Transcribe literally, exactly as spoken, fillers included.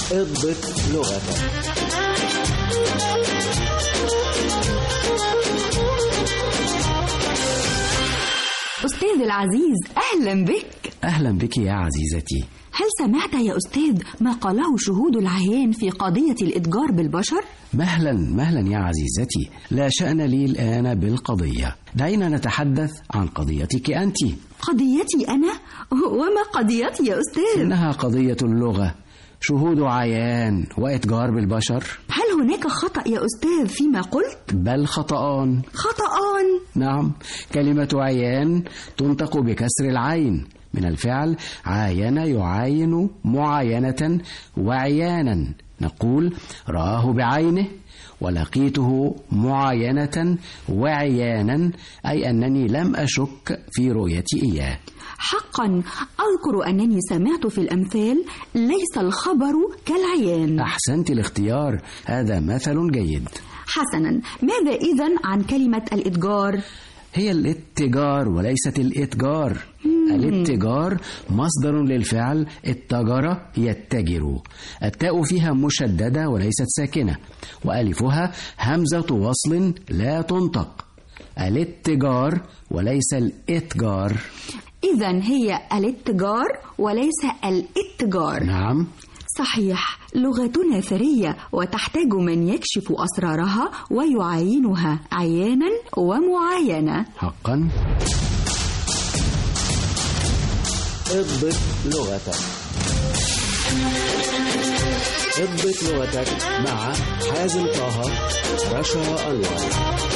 اضبط لغتك. أستاذ العزيز، أهلا بك. أهلا بك يا عزيزتي. هل سمعت يا أستاذ ما قاله شهود العيان في قضية الإتجار بالبشر؟ مهلا مهلا يا عزيزتي، لا شأن لي الآن بالقضية، دعينا نتحدث عن قضيتك أنت. قضيتي أنا؟ وما قضيتي يا أستاذ؟ إنها قضية اللغة، شهود عيان وإتجار بالبشر. هل هناك خطأ يا أستاذ فيما قلت؟ بل خطأان. خطأان؟ نعم، كلمة عيان تنطق بكسر العين من الفعل عاين يعاين معاينة وعيانا، نقول رآه بعينه ولقيته معاينة وعيانا، أي أنني لم أشك في رؤيتي إياه. حقا أذكر أنني سمعت في الأمثال ليس الخبر كالعيان. أحسنت الاختيار، هذا مثل جيد. حسنا، ماذا إذن عن كلمة الإتجار؟ هي الاتجار وليست الاتجار. الاتجار مصدر للفعل اتجر يتجر، التاء فيها مشددة وليست ساكنة، وألفها همزة وصل لا تنطق. الاتجار وليس الاتجار. إذن هي الاتجار وليس الاتجار. نعم صحيح، لغتنا ثرية وتحتاج من يكشف أسرارها ويعاينها عيانا ومعاينة. حقا. اضبط لغتك. اضبط لغتك مع حازم طه، رشا أنور.